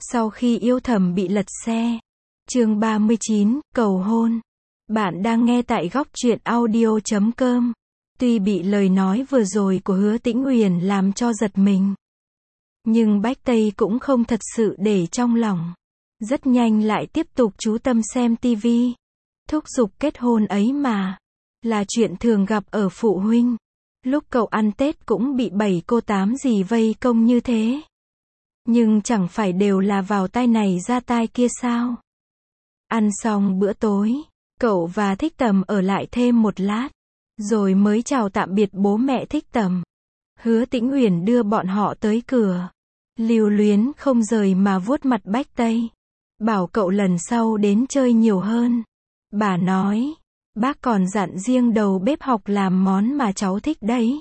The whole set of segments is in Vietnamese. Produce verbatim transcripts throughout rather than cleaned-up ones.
Sau khi yêu thầm bị lật xe. Chương ba mươi chín, cầu hôn. Bạn đang nghe tại góc truyện audio chấm com. Tuy bị lời nói vừa rồi của Hứa Tĩnh Uyển làm cho giật mình, nhưng Bách Tây cũng không thật sự để trong lòng. Rất nhanh lại tiếp tục chú tâm xem tivi. Thúc giục kết hôn ấy mà, là chuyện thường gặp ở phụ huynh. Lúc cậu ăn Tết cũng bị bảy cô tám dì vây công như thế. Nhưng chẳng phải đều là vào tai này ra tai kia sao? Ăn xong bữa tối, cậu và Thích Tầm ở lại thêm một lát, rồi mới chào tạm biệt bố mẹ Thích Tầm. Hứa Tĩnh Uyển đưa bọn họ tới cửa, lưu luyến không rời mà vuốt mặt Bách Tây, bảo cậu lần sau đến chơi nhiều hơn. Bà nói, bác còn dặn riêng đầu bếp học làm món mà cháu thích đấy.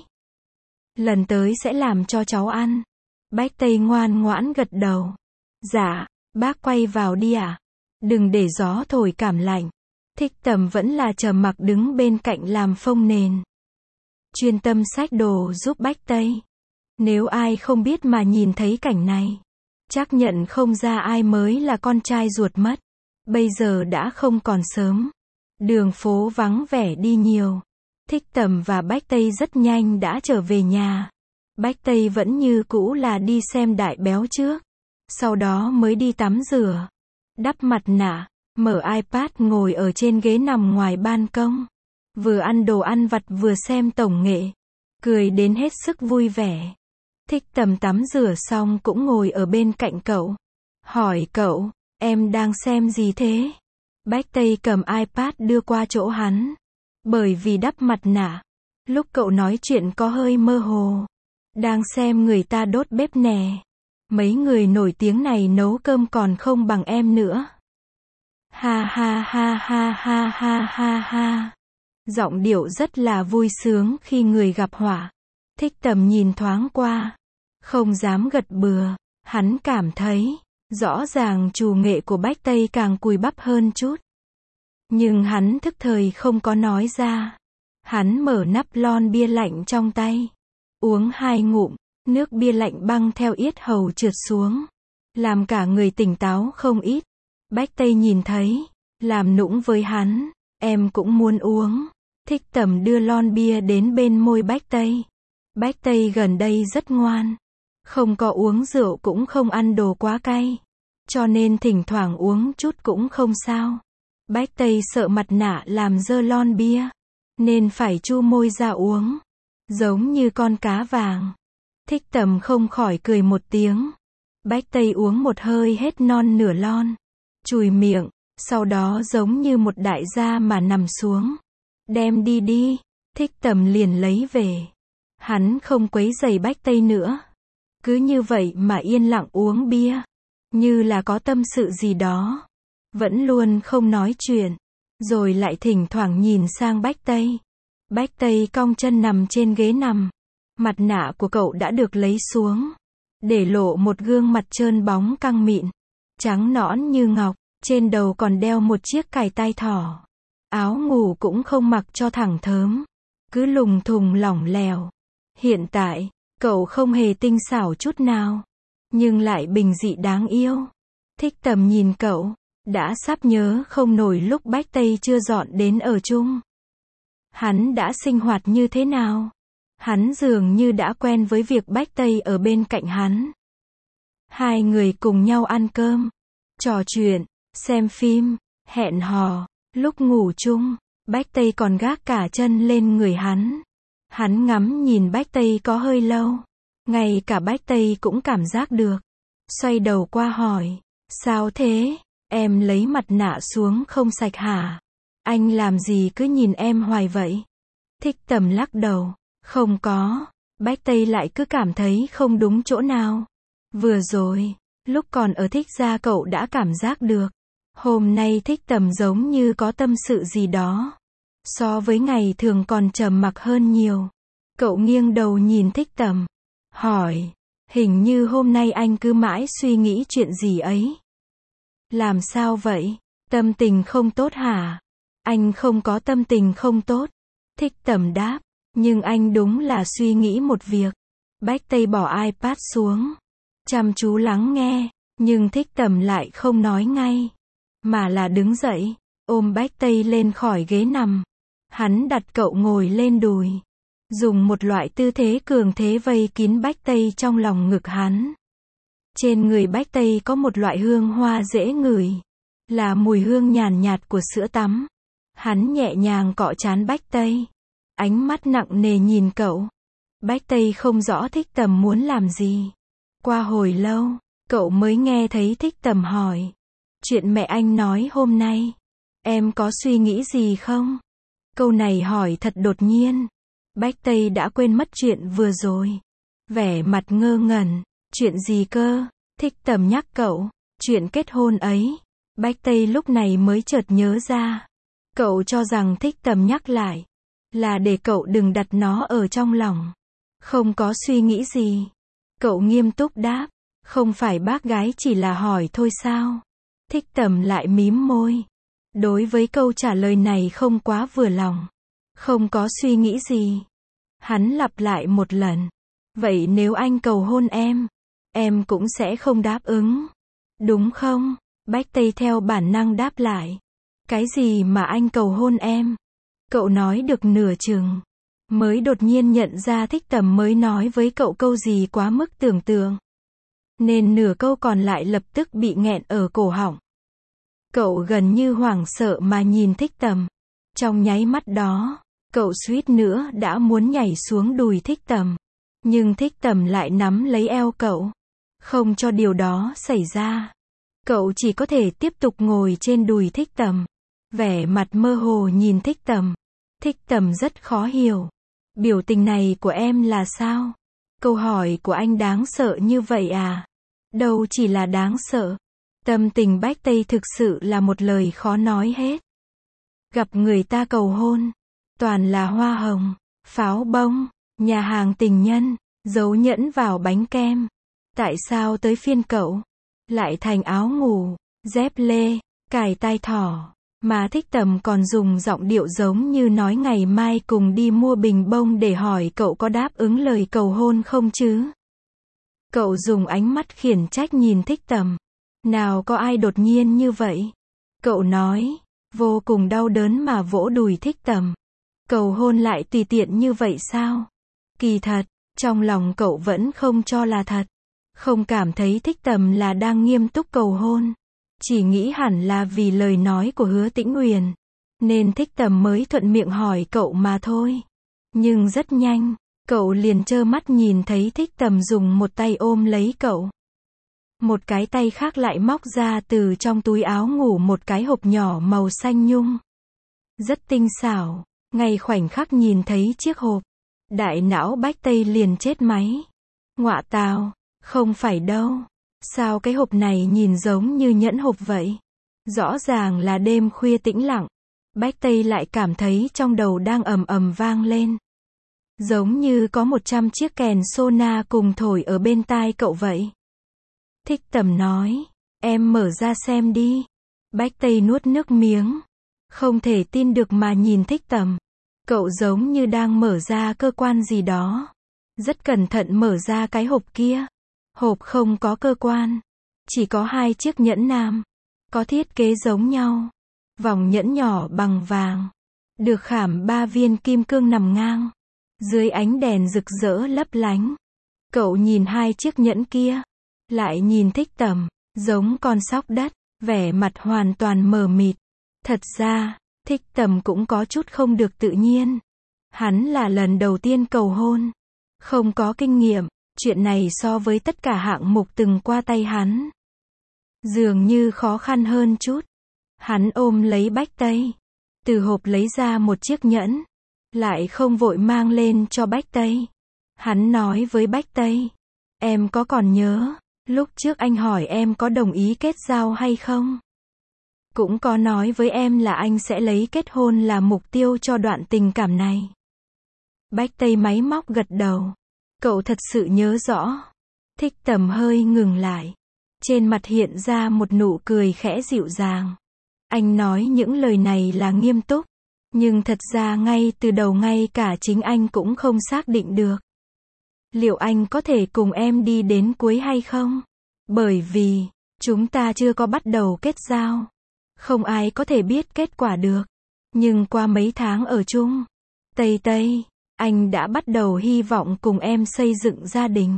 Lần tới sẽ làm cho cháu ăn. Bách Tây ngoan ngoãn gật đầu. Dạ, bác quay vào đi ạ. À? Đừng để gió thổi cảm lạnh. Thích Tầm vẫn là trầm mặc đứng bên cạnh làm phông nền, chuyên tâm xách đồ giúp Bách Tây. Nếu ai không biết mà nhìn thấy cảnh này, chắc nhận không ra ai mới là con trai ruột mất. Bây giờ đã không còn sớm, đường phố vắng vẻ đi nhiều. Thích Tầm và Bách Tây rất nhanh đã trở về nhà. Bách Tây vẫn như cũ là đi xem Đại Béo trước, sau đó mới đi tắm rửa, đắp mặt nạ, mở iPad ngồi ở trên ghế nằm ngoài ban công, vừa ăn đồ ăn vặt vừa xem tổng nghệ, cười đến hết sức vui vẻ. Thích Tầm tắm rửa xong cũng ngồi ở bên cạnh cậu, hỏi cậu, em đang xem gì thế? Bách Tây cầm iPad đưa qua chỗ hắn, bởi vì đắp mặt nạ, lúc cậu nói chuyện có hơi mơ hồ. Đang xem người ta đốt bếp nè. Mấy người nổi tiếng này nấu cơm còn không bằng em nữa. Ha ha ha ha ha ha ha ha. Giọng điệu rất là vui sướng khi người gặp họa. Thích Tầm nhìn thoáng qua, không dám gật bừa. Hắn cảm thấy, rõ ràng trù nghệ của Bách Tây càng cùi bắp hơn chút. Nhưng hắn thức thời không có nói ra. Hắn mở nắp lon bia lạnh trong tay, uống hai ngụm, nước bia lạnh băng theo yết hầu trượt xuống, làm cả người tỉnh táo không ít. Bách Tây nhìn thấy, làm nũng với hắn, em cũng muốn uống. Thích Tầm đưa lon bia đến bên môi Bách Tây. Bách Tây gần đây rất ngoan, không có uống rượu cũng không ăn đồ quá cay, cho nên thỉnh thoảng uống chút cũng không sao. Bách Tây sợ mặt nạ làm dơ lon bia, nên phải chu môi ra uống, giống như con cá vàng. Thích Tầm không khỏi cười một tiếng. Bách Tây uống một hơi hết non nửa lon, chùi miệng, sau đó giống như một đại gia mà nằm xuống. Đem đi đi. Thích Tầm liền lấy về. Hắn không quấy rầy Bách Tây nữa, cứ như vậy mà yên lặng uống bia, như là có tâm sự gì đó, vẫn luôn không nói chuyện, rồi lại thỉnh thoảng nhìn sang Bách Tây. Bách Tây cong chân nằm trên ghế nằm. Mặt nạ của cậu đã được lấy xuống, để lộ một gương mặt trơn bóng căng mịn, trắng nõn như ngọc, trên đầu còn đeo một chiếc cài tai thỏ. Áo ngủ cũng không mặc cho thẳng thớm, cứ lùng thùng lỏng lẻo. Hiện tại, cậu không hề tinh xảo chút nào, nhưng lại bình dị đáng yêu. Thích Tầm nhìn cậu, đã sắp nhớ không nổi lúc Bách Tây chưa dọn đến ở chung. Hắn đã sinh hoạt như thế nào? Hắn dường như đã quen với việc Bách Tây ở bên cạnh hắn. Hai người cùng nhau ăn cơm, trò chuyện, xem phim, hẹn hò. Lúc ngủ chung, Bách Tây còn gác cả chân lên người hắn. Hắn ngắm nhìn Bách Tây có hơi lâu. Ngay cả Bách Tây cũng cảm giác được. Xoay đầu qua hỏi, sao thế? Em lấy mặt nạ xuống không sạch hả? Anh làm gì cứ nhìn em hoài vậy? Thích Tầm lắc đầu, không có. Bách Tây lại cứ cảm thấy không đúng chỗ nào. Vừa rồi, lúc còn ở Thích gia cậu đã cảm giác được. Hôm nay Thích Tầm giống như có tâm sự gì đó. So với ngày thường còn trầm mặc hơn nhiều. Cậu nghiêng đầu nhìn Thích Tầm, hỏi, hình như hôm nay anh cứ mãi suy nghĩ chuyện gì ấy. Làm sao vậy? Tâm tình không tốt hả? Anh không có tâm tình không tốt. Thích Tầm đáp, nhưng anh đúng là suy nghĩ một việc. Bách Tây bỏ iPad xuống, chăm chú lắng nghe. Nhưng Thích Tầm lại không nói ngay, mà là đứng dậy, ôm Bách Tây lên khỏi ghế nằm. Hắn đặt cậu ngồi lên đùi, dùng một loại tư thế cường thế vây kín Bách Tây trong lòng ngực hắn. Trên người Bách Tây có một loại hương hoa dễ ngửi, là mùi hương nhàn nhạt của sữa tắm. Hắn nhẹ nhàng cọ trán Bách Tây, ánh mắt nặng nề nhìn cậu. Bách Tây không rõ Thích Tầm muốn làm gì. Qua hồi lâu, cậu mới nghe thấy Thích Tầm hỏi, chuyện mẹ anh nói hôm nay, em có suy nghĩ gì không? Câu này hỏi thật đột nhiên. Bách Tây đã quên mất chuyện vừa rồi, vẻ mặt ngơ ngẩn. Chuyện gì cơ? Thích Tầm nhắc cậu, chuyện kết hôn ấy. Bách Tây lúc này mới chợt nhớ ra. Cậu cho rằng Thích Tầm nhắc lại, là để cậu đừng đặt nó ở trong lòng. Không có suy nghĩ gì. Cậu nghiêm túc đáp, không phải bác gái chỉ là hỏi thôi sao? Thích Tầm lại mím môi. Đối với câu trả lời này không quá vừa lòng. Không có suy nghĩ gì. Hắn lặp lại một lần. Vậy nếu anh cầu hôn em, em cũng sẽ không đáp ứng, đúng không? Bách Tây theo bản năng đáp lại. Cái gì mà anh cầu hôn em? Cậu nói được nửa chừng, mới đột nhiên nhận ra Thích Tầm mới nói với cậu câu gì quá mức tưởng tượng. Nên nửa câu còn lại lập tức bị nghẹn ở cổ họng. Cậu gần như hoảng sợ mà nhìn Thích Tầm. Trong nháy mắt đó, cậu suýt nữa đã muốn nhảy xuống đùi Thích Tầm. Nhưng Thích Tầm lại nắm lấy eo cậu, không cho điều đó xảy ra. Cậu chỉ có thể tiếp tục ngồi trên đùi Thích Tầm, vẻ mặt mơ hồ nhìn Thích Tầm. Thích Tầm rất khó hiểu. Biểu tình này của em là sao? Câu hỏi của anh đáng sợ như vậy à? Đâu chỉ là đáng sợ. Tâm tình Bách Tây thực sự là một lời khó nói hết. Gặp người ta cầu hôn, toàn là hoa hồng, pháo bông, nhà hàng tình nhân, dấu nhẫn vào bánh kem. Tại sao tới phiên cậu lại thành áo ngủ, dép lê, cài tai thỏ, mà Thích Tầm còn dùng giọng điệu giống như nói ngày mai cùng đi mua bình bông để hỏi cậu có đáp ứng lời cầu hôn không chứ? Cậu dùng ánh mắt khiển trách nhìn Thích Tầm. Nào có ai đột nhiên như vậy? Cậu nói, vô cùng đau đớn mà vỗ đùi Thích Tầm. Cầu hôn lại tùy tiện như vậy sao? Kỳ thật, trong lòng cậu vẫn không cho là thật. Không cảm thấy Thích Tầm là đang nghiêm túc cầu hôn. Chỉ nghĩ hẳn là vì lời nói của Hứa Tĩnh Uyển, nên Thích Tầm mới thuận miệng hỏi cậu mà thôi. Nhưng rất nhanh, cậu liền trơ mắt nhìn thấy Thích Tầm dùng một tay ôm lấy cậu. Một cái tay khác lại móc ra từ trong túi áo ngủ một cái hộp nhỏ màu xanh nhung. Rất tinh xảo, ngay khoảnh khắc nhìn thấy chiếc hộp, đại não Bách Tây liền chết máy. Ngọa tào, không phải đâu. Sao cái hộp này nhìn giống như nhẫn hộp vậy? Rõ ràng là đêm khuya tĩnh lặng. Bách Tây lại cảm thấy trong đầu đang ầm ầm vang lên. Giống như có một trăm chiếc kèn sona cùng thổi ở bên tai cậu vậy. Thích Tầm nói, em mở ra xem đi. Bách Tây nuốt nước miếng. Không thể tin được mà nhìn Thích Tầm. Cậu giống như đang mở ra cơ quan gì đó. Rất cẩn thận mở ra cái hộp kia. Hộp không có cơ quan. Chỉ có hai chiếc nhẫn nam. Có thiết kế giống nhau. Vòng nhẫn nhỏ bằng vàng. Được khảm ba viên kim cương nằm ngang. Dưới ánh đèn rực rỡ lấp lánh. Cậu nhìn hai chiếc nhẫn kia. Lại nhìn Thích Tầm. Giống con sóc đất. Vẻ mặt hoàn toàn mờ mịt. Thật ra, Thích Tầm cũng có chút không được tự nhiên. Hắn là lần đầu tiên cầu hôn. Không có kinh nghiệm. Chuyện này so với tất cả hạng mục từng qua tay hắn, dường như khó khăn hơn chút. Hắn ôm lấy Bách Tây. Từ hộp lấy ra một chiếc nhẫn. Lại không vội mang lên cho Bách Tây. Hắn nói với Bách Tây. Em có còn nhớ, lúc trước anh hỏi em có đồng ý kết giao hay không? Cũng có nói với em là anh sẽ lấy kết hôn là mục tiêu cho đoạn tình cảm này. Bách Tây máy móc gật đầu. Cậu thật sự nhớ rõ. Thích Tầm hơi ngừng lại. Trên mặt hiện ra một nụ cười khẽ dịu dàng. Anh nói những lời này là nghiêm túc. Nhưng thật ra ngay từ đầu ngay cả chính anh cũng không xác định được. Liệu anh có thể cùng em đi đến cuối hay không? Bởi vì, Chúng ta chưa có bắt đầu kết giao. Không ai có thể biết kết quả được. Nhưng qua mấy tháng ở chung, Tây Tây, anh đã bắt đầu hy vọng cùng em xây dựng gia đình.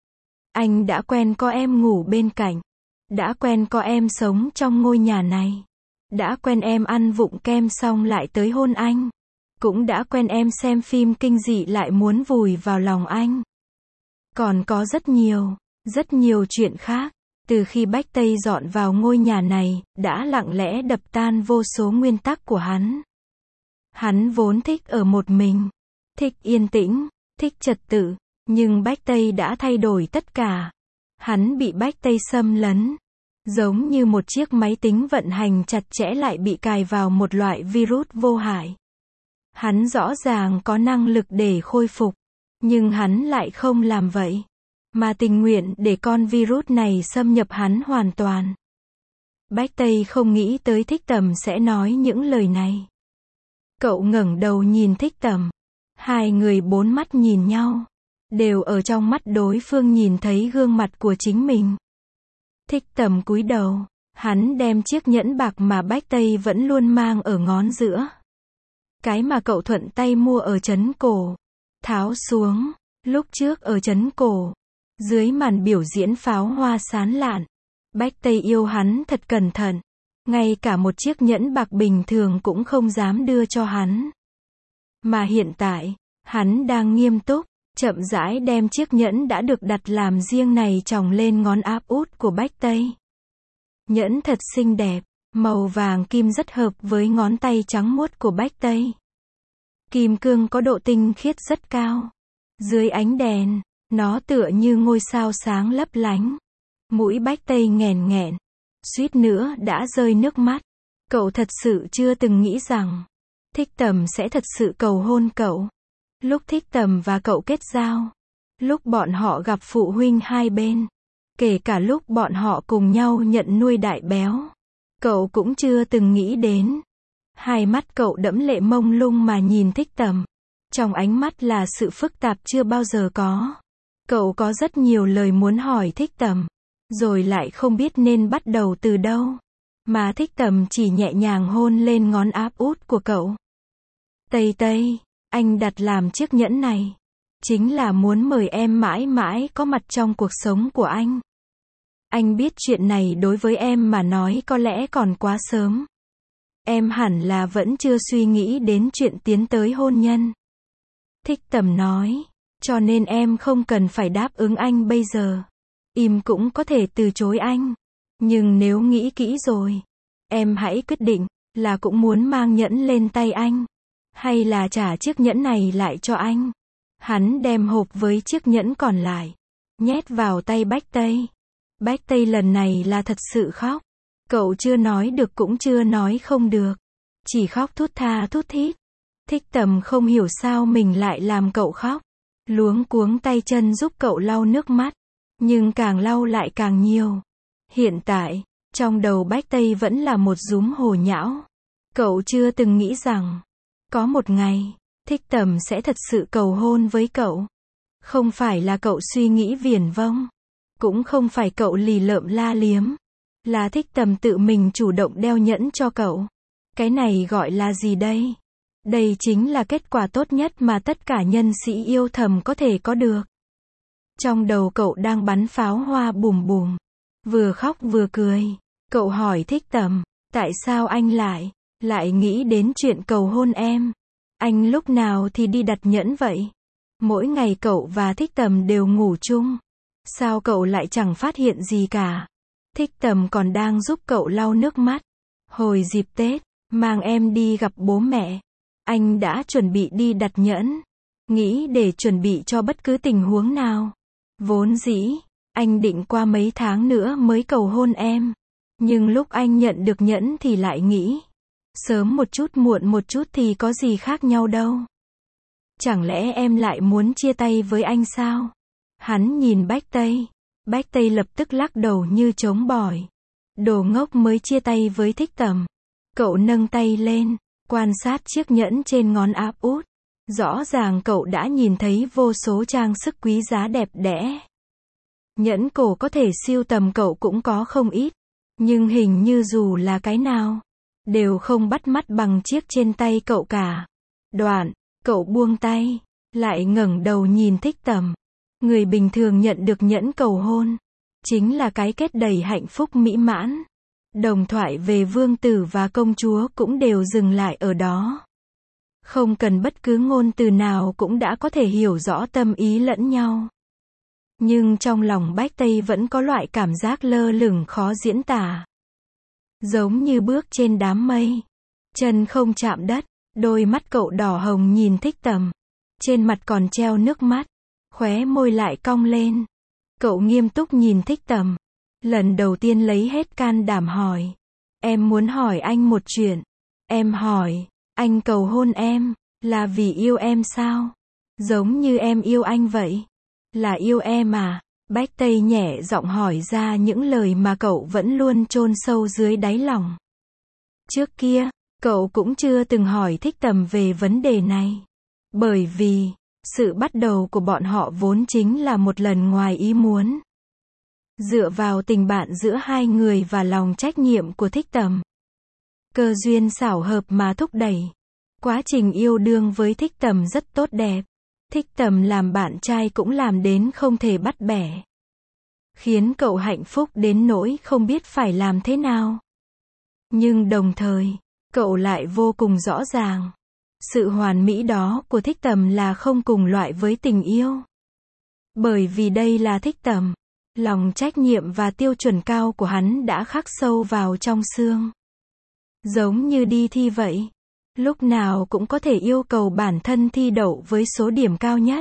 Anh đã quen có em ngủ bên cạnh. Đã quen có em sống trong ngôi nhà này. Đã quen em ăn vụng kem xong lại tới hôn anh. Cũng đã quen em xem phim kinh dị lại muốn vùi vào lòng anh. Còn có rất nhiều, rất nhiều chuyện khác. Từ khi Bách Tây dọn vào ngôi nhà này, đã lặng lẽ đập tan vô số nguyên tắc của hắn. Hắn vốn thích ở một mình, thích yên tĩnh, thích trật tự, nhưng Bách Tây đã thay đổi tất cả. Hắn bị Bách Tây xâm lấn, giống như một chiếc máy tính vận hành chặt chẽ lại bị cài vào một loại virus vô hại. Hắn rõ ràng có năng lực để khôi phục, nhưng hắn lại không làm vậy, mà tình nguyện để con virus này xâm nhập hắn hoàn toàn. Bách Tây không nghĩ tới Thích Tầm sẽ nói những lời này. Cậu ngẩng đầu nhìn Thích Tầm. Hai người bốn mắt nhìn nhau. Đều ở trong mắt đối phương nhìn thấy gương mặt của chính mình. Thích Tầm cúi đầu. Hắn đem chiếc nhẫn bạc mà Bách Tây vẫn luôn mang ở ngón giữa. Cái mà cậu thuận tay mua ở trấn cổ. Tháo xuống. Lúc trước ở trấn cổ. Dưới màn biểu diễn pháo hoa sán lạn. Bách Tây yêu hắn thật cẩn thận. Ngay cả một chiếc nhẫn bạc bình thường cũng không dám đưa cho hắn. Mà hiện tại, hắn đang nghiêm túc, chậm rãi đem chiếc nhẫn đã được đặt làm riêng này chồng lên ngón áp út của Bách Tây. Nhẫn thật xinh đẹp, màu vàng kim rất hợp với ngón tay trắng muốt của Bách Tây. Kim cương có độ tinh khiết rất cao. Dưới ánh đèn, nó tựa như ngôi sao sáng lấp lánh. Mũi Bách Tây nghèn nghẹn, suýt nữa đã rơi nước mắt. Cậu thật sự chưa từng nghĩ rằng Thích Tầm sẽ thật sự cầu hôn cậu. Lúc Thích Tầm và cậu kết giao, lúc bọn họ gặp phụ huynh hai bên, kể cả lúc bọn họ cùng nhau nhận nuôi Đại Béo, cậu cũng chưa từng nghĩ đến. Hai mắt cậu đẫm lệ mông lung mà nhìn Thích Tầm. Trong ánh mắt là sự phức tạp chưa bao giờ có. Cậu có rất nhiều lời muốn hỏi Thích Tầm, rồi lại không biết nên bắt đầu từ đâu. Mà Thích Tầm chỉ nhẹ nhàng hôn lên ngón áp út của cậu. Tây Tây, anh đặt làm chiếc nhẫn này, chính là muốn mời em mãi mãi có mặt trong cuộc sống của anh. Anh biết chuyện này đối với em mà nói có lẽ còn quá sớm. Em hẳn là vẫn chưa suy nghĩ đến chuyện tiến tới hôn nhân. Thích Tầm nói, cho nên em không cần phải đáp ứng anh bây giờ. Im cũng có thể từ chối anh. Nhưng nếu nghĩ kỹ rồi, em hãy quyết định, là cũng muốn mang nhẫn lên tay anh, hay là trả chiếc nhẫn này lại cho anh. Hắn đem hộp với chiếc nhẫn còn lại, nhét vào tay Bách Tây. Bách Tây lần này là thật sự khóc. Cậu chưa nói được cũng chưa nói không được. Chỉ khóc thút tha thút thít. Thích Tầm không hiểu sao mình lại làm cậu khóc. Luống cuống tay chân giúp cậu lau nước mắt. Nhưng càng lau lại càng nhiều. Hiện tại, trong đầu Bách Tây vẫn là một dúm hồ nhão. Cậu chưa từng nghĩ rằng, có một ngày, Thích Tầm sẽ thật sự cầu hôn với cậu. Không phải là cậu suy nghĩ viển vông. Cũng không phải cậu lì lợm la liếm. Là Thích Tầm tự mình chủ động đeo nhẫn cho cậu. Cái này gọi là gì đây? Đây chính là kết quả tốt nhất mà tất cả nhân sĩ yêu thầm có thể có được. Trong đầu cậu đang bắn pháo hoa bùm bùm. Vừa khóc vừa cười. Cậu hỏi Thích Tầm, tại sao anh lại, lại nghĩ đến chuyện cầu hôn em? Anh lúc nào thì đi đặt nhẫn vậy? Mỗi ngày cậu và Thích Tầm đều ngủ chung. Sao cậu lại chẳng phát hiện gì cả? Thích Tầm còn đang giúp cậu lau nước mắt. Hồi dịp Tết, mang em đi gặp bố mẹ. Anh đã chuẩn bị đi đặt nhẫn. Nghĩ để chuẩn bị cho bất cứ tình huống nào. Vốn dĩ, anh định qua mấy tháng nữa mới cầu hôn em. Nhưng lúc anh nhận được nhẫn thì lại nghĩ, sớm một chút muộn một chút thì có gì khác nhau đâu. Chẳng lẽ em lại muốn chia tay với anh sao? Hắn nhìn Bách Tây. Bách Tây lập tức lắc đầu như trống bỏi. Đồ ngốc mới chia tay với Thích Tầm. Cậu nâng tay lên, quan sát chiếc nhẫn trên ngón áp út. Rõ ràng cậu đã nhìn thấy vô số trang sức quý giá đẹp đẽ. Nhẫn cổ có thể sưu tầm cậu cũng có không ít. Nhưng hình như dù là cái nào, đều không bắt mắt bằng chiếc trên tay cậu cả. Đoạn, cậu buông tay, lại ngẩng đầu nhìn Thích Tầm. Người bình thường nhận được nhẫn cầu hôn, chính là cái kết đầy hạnh phúc mỹ mãn. Đồng thoại về vương tử và công chúa cũng đều dừng lại ở đó. Không cần bất cứ ngôn từ nào cũng đã có thể hiểu rõ tâm ý lẫn nhau. Nhưng trong lòng Bách Tây vẫn có loại cảm giác lơ lửng khó diễn tả. Giống như bước trên đám mây, chân không chạm đất. Đôi mắt cậu đỏ hồng nhìn Thích Tầm. Trên mặt còn treo nước mắt, khóe môi lại cong lên. Cậu nghiêm túc nhìn Thích Tầm. Lần đầu tiên lấy hết can đảm hỏi. Em muốn hỏi anh một chuyện. Em hỏi, anh cầu hôn em, là vì yêu em sao? Giống như em yêu anh vậy. Là yêu em à? Bách Tây nhẹ giọng hỏi ra những lời mà cậu vẫn luôn chôn sâu dưới đáy lòng. Trước kia, cậu cũng chưa từng hỏi Thích Tầm về vấn đề này. Bởi vì, sự bắt đầu của bọn họ vốn chính là một lần ngoài ý muốn. Dựa vào tình bạn giữa hai người và lòng trách nhiệm của Thích Tầm. Cơ duyên xảo hợp mà thúc đẩy. Quá trình yêu đương với Thích Tầm rất tốt đẹp. Thích Tầm làm bạn trai cũng làm đến không thể bắt bẻ. Khiến cậu hạnh phúc đến nỗi không biết phải làm thế nào. Nhưng đồng thời, cậu lại vô cùng rõ ràng. Sự hoàn mỹ đó của Thích Tầm là không cùng loại với tình yêu. Bởi vì đây là Thích Tầm. Lòng trách nhiệm và tiêu chuẩn cao của hắn đã khắc sâu vào trong xương. Giống như đi thi vậy. Lúc nào cũng có thể yêu cầu bản thân thi đậu với số điểm cao nhất.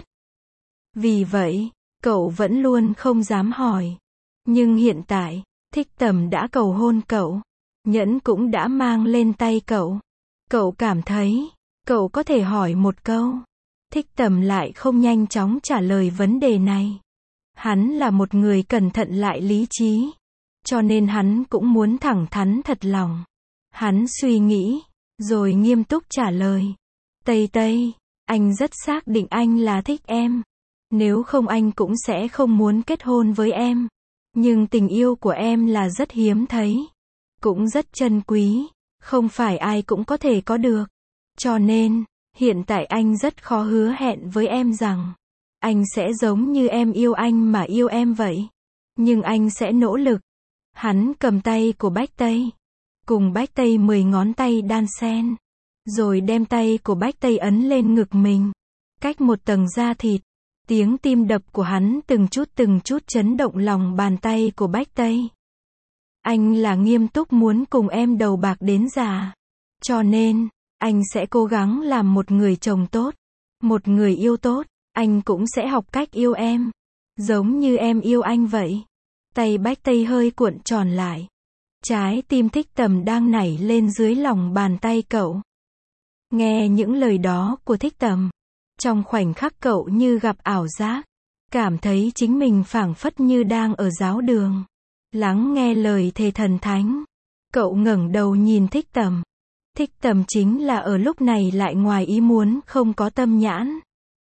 Vì vậy, cậu vẫn luôn không dám hỏi. Nhưng hiện tại, Thích Tầm đã cầu hôn cậu. Nhẫn cũng đã mang lên tay cậu. Cậu cảm thấy, cậu có thể hỏi một câu. Thích Tầm lại không nhanh chóng trả lời vấn đề này. Hắn là một người cẩn thận lại lý trí. Cho nên hắn cũng muốn thẳng thắn thật lòng. Hắn suy nghĩ, rồi nghiêm túc trả lời. Tây Tây, anh rất xác định anh là thích em. Nếu không anh cũng sẽ không muốn kết hôn với em. Nhưng tình yêu của em là rất hiếm thấy. Cũng rất trân quý. Không phải ai cũng có thể có được. Cho nên, hiện tại anh rất khó hứa hẹn với em rằng anh sẽ giống như em yêu anh mà yêu em vậy. Nhưng anh sẽ nỗ lực. Hắn cầm tay của Bách Tây. Cùng Bách Tây mười ngón tay đan xen. Rồi đem tay của Bách Tây ấn lên ngực mình. Cách một tầng da thịt. Tiếng tim đập của hắn từng chút từng chút chấn động lòng bàn tay của Bách Tây. Anh là nghiêm túc muốn cùng em đầu bạc đến già. Cho nên, anh sẽ cố gắng làm một người chồng tốt. Một người yêu tốt. Anh cũng sẽ học cách yêu em. Giống như em yêu anh vậy. Tay Bách Tây hơi cuộn tròn lại. Trái tim Thích Tầm đang nảy lên dưới lòng bàn tay cậu. Nghe những lời đó của Thích Tầm. Trong khoảnh khắc cậu như gặp ảo giác. Cảm thấy chính mình phảng phất như đang ở giáo đường. Lắng nghe lời thề thần thánh. Cậu ngẩng đầu nhìn Thích Tầm. Thích Tầm chính là ở lúc này lại ngoài ý muốn không có tâm nhãn.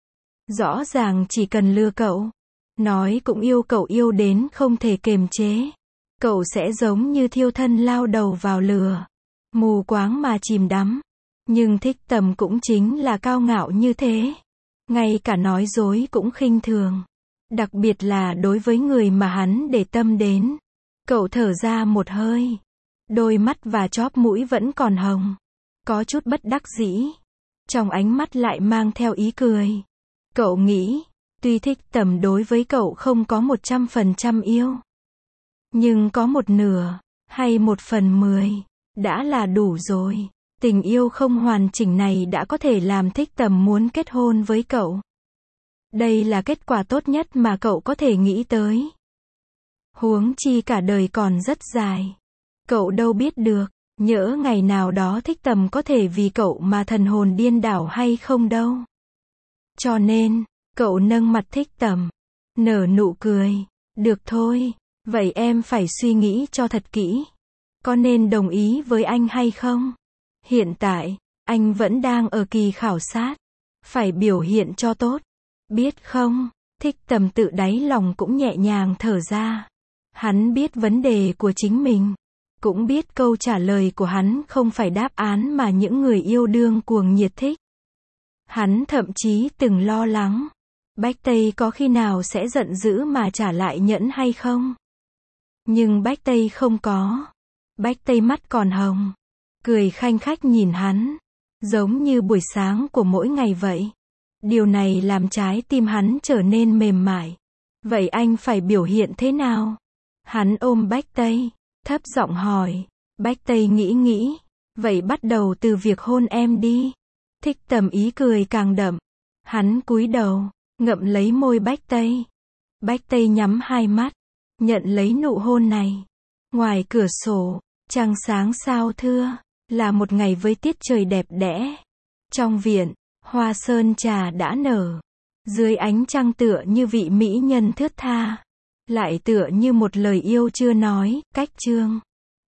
Rõ ràng chỉ cần lừa cậu. Nói cũng yêu cậu yêu đến không thể kềm chế. Cậu sẽ giống như thiêu thân lao đầu vào lửa. Mù quáng mà chìm đắm. Nhưng Thích Tầm cũng chính là cao ngạo như thế. Ngay cả nói dối cũng khinh thường. Đặc biệt là đối với người mà hắn để tâm đến. Cậu thở ra một hơi. Đôi mắt và chóp mũi vẫn còn hồng. Có chút bất đắc dĩ. Trong ánh mắt lại mang theo ý cười. Cậu nghĩ, tuy Thích Tầm đối với cậu không có một trăm phần trăm yêu. Nhưng có một nửa, hay một phần mười, đã là đủ rồi. Tình yêu không hoàn chỉnh này đã có thể làm Thích Tầm muốn kết hôn với cậu. Đây là kết quả tốt nhất mà cậu có thể nghĩ tới. Huống chi cả đời còn rất dài. Cậu đâu biết được, nhỡ ngày nào đó Thích Tầm có thể vì cậu mà thần hồn điên đảo hay không đâu. Cho nên, cậu nâng mặt Thích Tầm, nở nụ cười. Được thôi, vậy em phải suy nghĩ cho thật kỹ. Có nên đồng ý với anh hay không? Hiện tại, anh vẫn đang ở kỳ khảo sát. Phải biểu hiện cho tốt. Biết không? Thích Tầm tự đáy lòng cũng nhẹ nhàng thở ra. Hắn biết vấn đề của chính mình. Cũng biết câu trả lời của hắn không phải đáp án mà những người yêu đương cuồng nhiệt thích. Hắn thậm chí từng lo lắng. Bách Tây có khi nào sẽ giận dữ mà trả lại nhẫn hay không? Nhưng Bách Tây không có. Bách Tây mắt còn hồng. Cười khanh khách nhìn hắn. Giống như buổi sáng của mỗi ngày vậy. Điều này làm trái tim hắn trở nên mềm mại. Vậy anh phải biểu hiện thế nào? Hắn ôm Bách Tây. Thấp giọng hỏi. Bách Tây nghĩ nghĩ. Vậy bắt đầu từ việc hôn em đi. Thích Tầm ý cười càng đậm. Hắn cúi đầu. Ngậm lấy môi Bách Tây. Bách Tây nhắm hai mắt. Nhận lấy nụ hôn này. Ngoài cửa sổ. Trăng sáng sao thưa. Là một ngày với tiết trời đẹp đẽ. Trong viện. Hoa sơn trà đã nở. Dưới ánh trăng tựa như vị mỹ nhân thướt tha. Lại tựa như một lời yêu chưa nói. Cách chương.